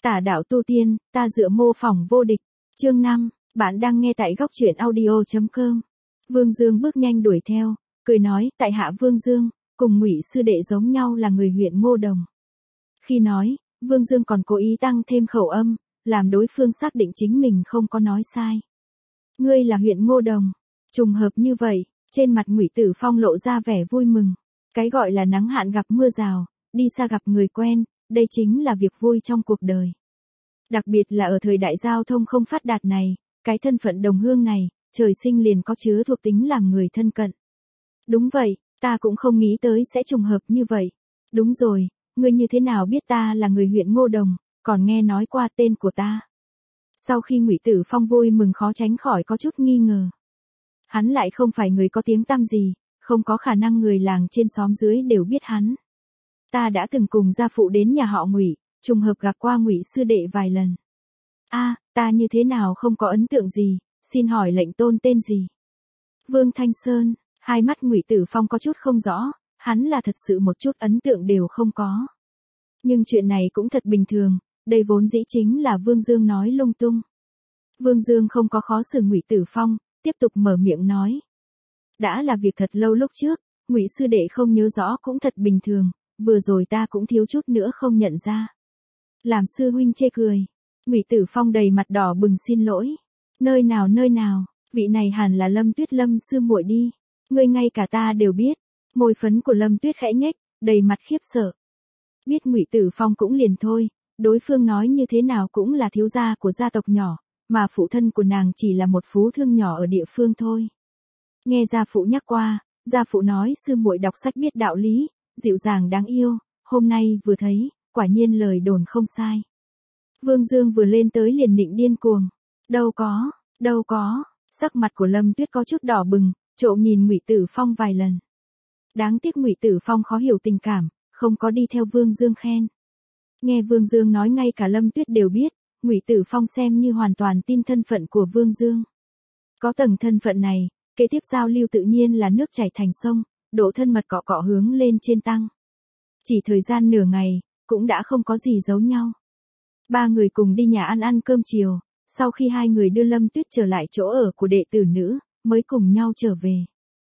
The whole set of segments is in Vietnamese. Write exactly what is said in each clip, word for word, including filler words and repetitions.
Tả đạo tu tiên, ta dựa mô phỏng vô địch. Chương năm, bạn đang nghe tại góc truyện audio chấm com. Vương Dương bước nhanh đuổi theo, cười nói, tại hạ Vương Dương, cùng Ngụy sư đệ giống nhau là người huyện Ngô Đồng. Khi nói, Vương Dương còn cố ý tăng thêm khẩu âm, làm đối phương xác định chính mình không có nói sai. Ngươi là huyện Ngô Đồng, trùng hợp như vậy, trên mặt Ngụy Tử Phong lộ ra vẻ vui mừng. Cái gọi là nắng hạn gặp mưa rào, đi xa gặp người quen, đây chính là việc vui trong cuộc đời. Đặc biệt là ở thời đại giao thông không phát đạt này, cái thân phận đồng hương này, trời sinh liền có chứa thuộc tính làm người thân cận. Đúng vậy, ta cũng không nghĩ tới sẽ trùng hợp như vậy. Đúng rồi, ngươi như thế nào biết ta là người huyện Ngô Đồng, còn nghe nói qua tên của ta. Sau khi Ngụy Tử Phong vui mừng khó tránh khỏi có chút nghi ngờ. Hắn lại không phải người có tiếng tăm gì, không có khả năng người làng trên xóm dưới đều biết hắn. Ta đã từng cùng gia phụ đến nhà họ Ngụy, trùng hợp gặp qua Ngụy sư đệ vài lần. A, à, ta như thế nào không có ấn tượng gì, xin hỏi lệnh tôn tên gì? Vương Thanh Sơn. Hai mắt Ngụy Tử Phong có chút không rõ, hắn là thật sự một chút ấn tượng đều không có. Nhưng chuyện này cũng thật bình thường, đây vốn dĩ chính là Vương Dương nói lung tung. Vương Dương không có khó xử Ngụy Tử Phong, tiếp tục mở miệng nói. Đã là việc thật lâu lúc trước, Ngụy sư đệ không nhớ rõ cũng thật bình thường, vừa rồi ta cũng thiếu chút nữa không nhận ra. Làm sư huynh chê cười. Ngụy Tử Phong đầy mặt đỏ bừng xin lỗi. Nơi nào nơi nào, vị này hẳn là Lâm Tuyết Lâm sư muội đi. Ngươi ngay cả ta đều biết. Môi phấn của Lâm Tuyết khẽ nhếch, đầy mặt khiếp sợ. Biết Ngụy Tử Phong cũng liền thôi, đối phương nói như thế nào cũng là thiếu gia của gia tộc nhỏ, mà phụ thân của nàng chỉ là một phú thương nhỏ ở địa phương thôi. Nghe gia phụ nhắc qua, gia phụ nói sư muội đọc sách biết đạo lý, dịu dàng đáng yêu, hôm nay vừa thấy, quả nhiên lời đồn không sai. Vương Dương vừa lên tới liền nịnh điên cuồng. Đâu có, đâu có, sắc mặt của Lâm Tuyết có chút đỏ bừng, trộm nhìn Ngụy Tử Phong vài lần. Đáng tiếc Ngụy Tử Phong khó hiểu tình cảm, không có đi theo Vương Dương khen. Nghe Vương Dương nói ngay cả Lâm Tuyết đều biết, Ngụy Tử Phong xem như hoàn toàn tin thân phận của Vương Dương. Có tầng thân phận này, kế tiếp giao lưu tự nhiên là nước chảy thành sông, độ thân mật cọ cọ hướng lên trên tăng. Chỉ thời gian nửa ngày, cũng đã không có gì giấu nhau. Ba người cùng đi nhà ăn ăn cơm chiều, sau khi hai người đưa Lâm Tuyết trở lại chỗ ở của đệ tử nữ, mới cùng nhau trở về.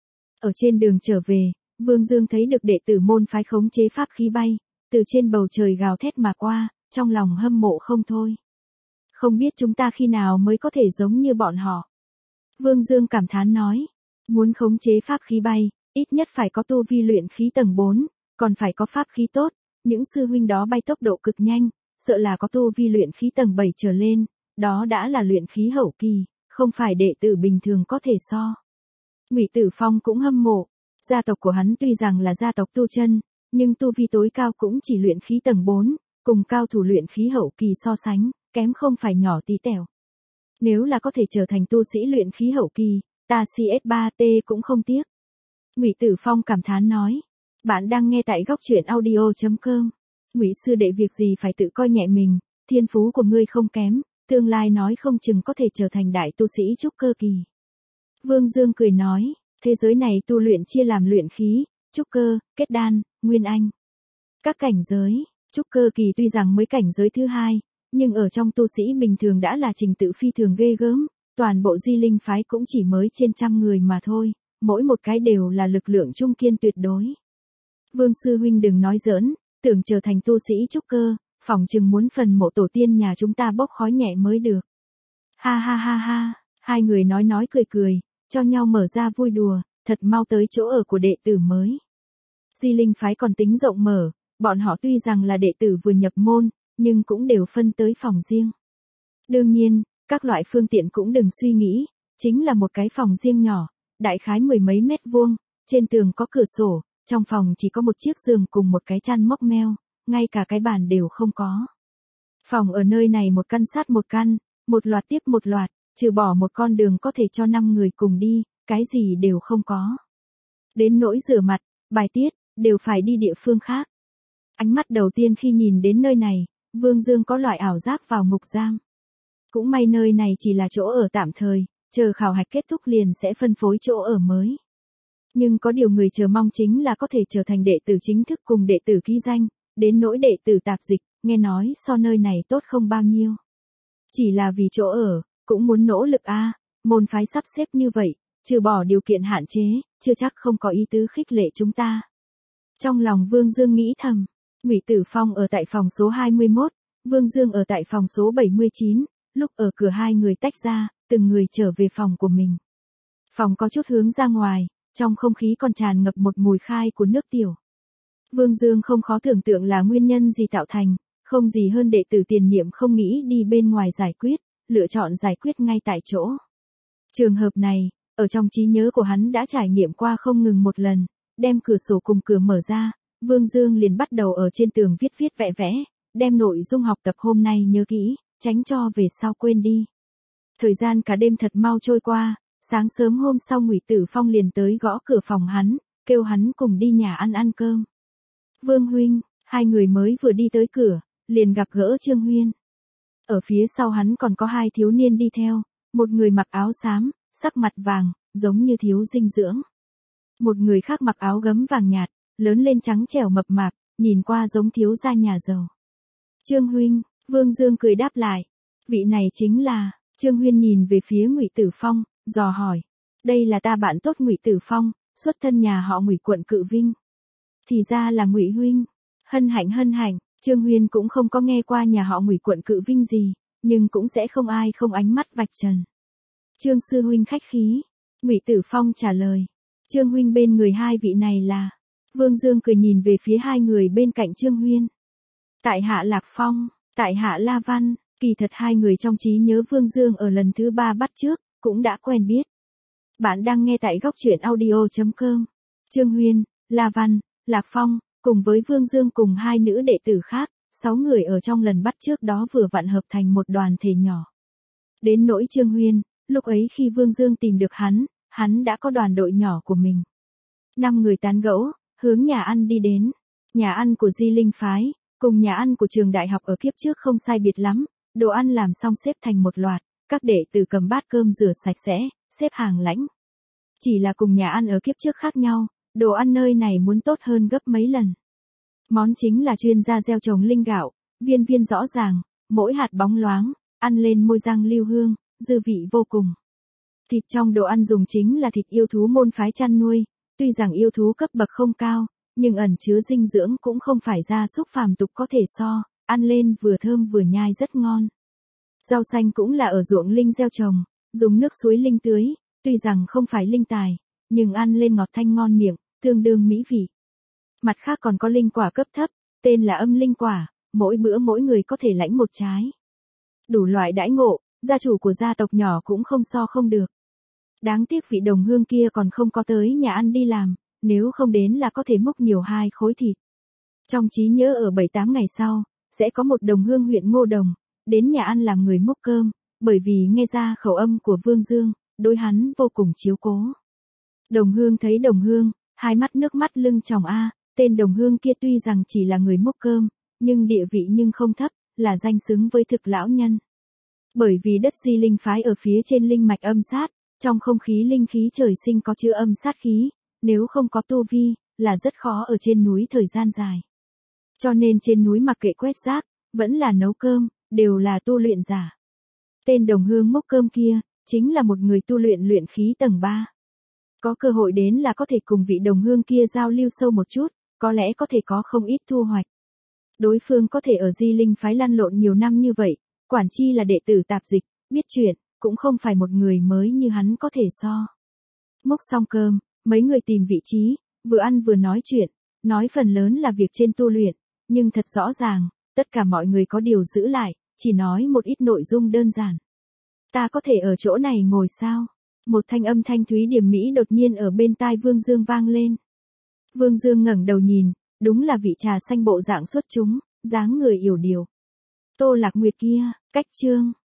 Ở trên đường trở về, Vương Dương thấy được đệ tử môn phái khống chế pháp khí bay, từ trên bầu trời gào thét mà qua, trong lòng hâm mộ không thôi. Không biết chúng ta khi nào mới có thể giống như bọn họ. Vương Dương cảm thán nói, muốn khống chế pháp khí bay, ít nhất phải có tu vi luyện khí tầng bốn, còn phải có pháp khí tốt, những sư huynh đó bay tốc độ cực nhanh, sợ là có tu vi luyện khí tầng bảy trở lên, đó đã là luyện khí hậu kỳ, không phải đệ tử bình thường có thể so. Ngụy Tử Phong cũng hâm mộ, gia tộc của hắn tuy rằng là gia tộc tu chân, nhưng tu vi tối cao cũng chỉ luyện khí tầng bốn, cùng cao thủ luyện khí hậu kỳ so sánh, kém không phải nhỏ tí tẹo. Nếu là có thể trở thành tu sĩ luyện khí hậu kỳ, ta xê ét ba T cũng không tiếc. Ngụy Tử Phong cảm thán nói, bạn đang nghe tại góc truyện audio chấm com. Ngụy sư đệ việc gì phải tự coi nhẹ mình, thiên phú của ngươi không kém, tương lai nói không chừng có thể trở thành đại tu sĩ trúc cơ kỳ. Vương Dương cười nói, thế giới này tu luyện chia làm luyện khí, trúc cơ, kết đan, nguyên anh. Các cảnh giới, trúc cơ kỳ tuy rằng mới cảnh giới thứ hai, nhưng ở trong tu sĩ bình thường đã là trình tự phi thường ghê gớm, toàn bộ Di Linh phái cũng chỉ mới trên trăm người mà thôi, mỗi một cái đều là lực lượng trung kiên tuyệt đối. Vương sư huynh đừng nói giỡn, tưởng trở thành tu sĩ trúc cơ, phỏng chừng muốn phần mộ tổ tiên nhà chúng ta bốc khói nhẹ mới được. Ha ha ha ha, hai người nói nói cười cười, cho nhau mở ra vui đùa, thật mau tới chỗ ở của đệ tử mới. Di Linh phái còn tính rộng mở, bọn họ tuy rằng là đệ tử vừa nhập môn, nhưng cũng đều phân tới phòng riêng. Đương nhiên, các loại phương tiện cũng đừng suy nghĩ, chính là một cái phòng riêng nhỏ, đại khái mười mấy mét vuông, trên tường có cửa sổ, trong phòng chỉ có một chiếc giường cùng một cái chăn móc meo, ngay cả cái bàn đều không có. Phòng ở nơi này một căn sát một căn, một loạt tiếp một loạt, trừ bỏ một con đường có thể cho năm người cùng đi, cái gì đều không có. Đến nỗi rửa mặt, bài tiết, đều phải đi địa phương khác. Ánh mắt đầu tiên khi nhìn đến nơi này, Vương Dương có loại ảo giác vào ngục giam. Cũng may nơi này chỉ là chỗ ở tạm thời, chờ khảo hạch kết thúc liền sẽ phân phối chỗ ở mới. Nhưng có điều người chờ mong chính là có thể trở thành đệ tử chính thức cùng đệ tử ký danh, đến nỗi đệ tử tạp dịch, nghe nói so nơi này tốt không bao nhiêu. Chỉ là vì chỗ ở, cũng muốn nỗ lực a, môn phái sắp xếp như vậy, trừ bỏ điều kiện hạn chế, chưa chắc không có ý tứ khích lệ chúng ta. Trong lòng Vương Dương nghĩ thầm, Ngụy Tử Phong ở tại phòng số hai mươi mốt, Vương Dương ở tại phòng số bảy mươi chín, lúc ở cửa hai người tách ra, từng người trở về phòng của mình. Phòng có chút hướng ra ngoài, trong không khí còn tràn ngập một mùi khai của nước tiểu. Vương Dương không khó tưởng tượng là nguyên nhân gì tạo thành, không gì hơn đệ tử tiền nhiệm không nghĩ đi bên ngoài giải quyết, lựa chọn giải quyết ngay tại chỗ. Trường hợp này, ở trong trí nhớ của hắn đã trải nghiệm qua không ngừng một lần, đem cửa sổ cùng cửa mở ra, Vương Dương liền bắt đầu ở trên tường viết viết vẽ vẽ, đem nội dung học tập hôm nay nhớ kỹ, tránh cho về sau quên đi. Thời gian cả đêm thật mau trôi qua, sáng sớm hôm sau Ngụy Tử Phong liền tới gõ cửa phòng hắn, kêu hắn cùng đi nhà ăn ăn cơm. Vương huynh, hai người mới vừa đi tới cửa, liền gặp gỡ Trương Huyên. Ở phía sau hắn còn có hai thiếu niên đi theo, một người mặc áo xám, sắc mặt vàng, giống như thiếu dinh dưỡng. Một người khác mặc áo gấm vàng nhạt, lớn lên trắng trẻo mập mạp, nhìn qua giống thiếu gia nhà giàu. Trương huynh, Vương Dương cười đáp lại. Vị này chính là, Trương Huyên nhìn về phía Ngụy Tử Phong, dò hỏi. Đây là ta bạn tốt Ngụy Tử Phong, xuất thân nhà họ Ngụy quận Cự Vinh. Thì ra là Ngụy huynh. Hân hạnh hân hạnh, Trương Huyên cũng không có nghe qua nhà họ Ngụy quận Cự Vinh gì, nhưng cũng sẽ không ai không ánh mắt vạch trần. Trương sư huynh khách khí. Ngụy Tử Phong trả lời. Trương huynh bên người hai vị này là. Vương Dương cười nhìn về phía hai người bên cạnh Trương Huyên. Tại hạ Lạc Phong, tại hạ La Văn, kỳ thật hai người trong trí nhớ Vương Dương ở lần thứ ba bắt trước, cũng đã quen biết. Bạn đang nghe tại góc truyện audio chấm com. Trương Huyên, La Văn, Lạc Phong, cùng với Vương Dương cùng hai nữ đệ tử khác, sáu người ở trong lần bắt trước đó vừa vặn hợp thành một đoàn thể nhỏ. Đến nỗi Trương Huyên, lúc ấy khi Vương Dương tìm được hắn, hắn đã có đoàn đội nhỏ của mình. Năm người tán gẫu, hướng nhà ăn đi đến. Nhà ăn của Di Linh Phái, cùng nhà ăn của trường đại học ở kiếp trước không sai biệt lắm, đồ ăn làm xong xếp thành một loạt, các đệ tử cầm bát cơm rửa sạch sẽ, xếp hàng lãnh. Chỉ là cùng nhà ăn ở kiếp trước khác nhau, đồ ăn nơi này muốn tốt hơn gấp mấy lần. Món chính là chuyên gia gieo trồng linh gạo, viên viên rõ ràng, mỗi hạt bóng loáng, ăn lên môi răng lưu hương, dư vị vô cùng. Thịt trong đồ ăn dùng chính là thịt yêu thú môn phái chăn nuôi, tuy rằng yêu thú cấp bậc không cao, nhưng ẩn chứa dinh dưỡng cũng không phải gia súc phàm tục có thể so, ăn lên vừa thơm vừa nhai rất ngon. Rau xanh cũng là ở ruộng linh gieo trồng, dùng nước suối linh tưới, tuy rằng không phải linh tài, nhưng ăn lên ngọt thanh ngon miệng, tương đương mỹ vị. Mặt khác còn có linh quả cấp thấp, tên là âm linh quả, mỗi bữa mỗi người có thể lãnh một trái. Đủ loại đãi ngộ, gia chủ của gia tộc nhỏ cũng không so không được. Đáng tiếc vị đồng hương kia còn không có tới nhà ăn đi làm, nếu không đến là có thể múc nhiều hai khối thịt. Trong trí nhớ ở bảy tám ngày sau, sẽ có một đồng hương huyện Ngô Đồng, đến nhà ăn làm người múc cơm, bởi vì nghe ra khẩu âm của Vương Dương, đối hắn vô cùng chiếu cố. Đồng hương thấy đồng hương, hai mắt nước mắt lưng tròng a, tên đồng hương kia tuy rằng chỉ là người múc cơm, nhưng địa vị nhưng không thấp, là danh xứng với thực lão nhân. Bởi vì đất Di Linh Phái ở phía trên linh mạch âm sát, trong không khí linh khí trời sinh có chứa âm sát khí, nếu không có tu vi, là rất khó ở trên núi thời gian dài. Cho nên trên núi mặc kệ quét rác, vẫn là nấu cơm, đều là tu luyện giả. Tên đồng hương múc cơm kia, chính là một người tu luyện luyện khí tầng ba. Có cơ hội đến là có thể cùng vị đồng hương kia giao lưu sâu một chút, có lẽ có thể có không ít thu hoạch. Đối phương có thể ở Di Linh Phái lăn lộn nhiều năm như vậy, quản chi là đệ tử tạp dịch, biết chuyện, cũng không phải một người mới như hắn có thể so. Múc xong cơm, mấy người tìm vị trí, vừa ăn vừa nói chuyện, nói phần lớn là việc trên tu luyện, nhưng thật rõ ràng, tất cả mọi người có điều giữ lại, chỉ nói một ít nội dung đơn giản. Ta có thể ở chỗ này ngồi sao? Một thanh âm thanh thúy điềm mỹ đột nhiên ở bên tai Vương Dương vang lên. Vương Dương ngẩng đầu nhìn, đúng là vị trà xanh bộ dạng xuất chúng, dáng người yểu điệu. Tô Lạc Nguyệt kia, cách Trương,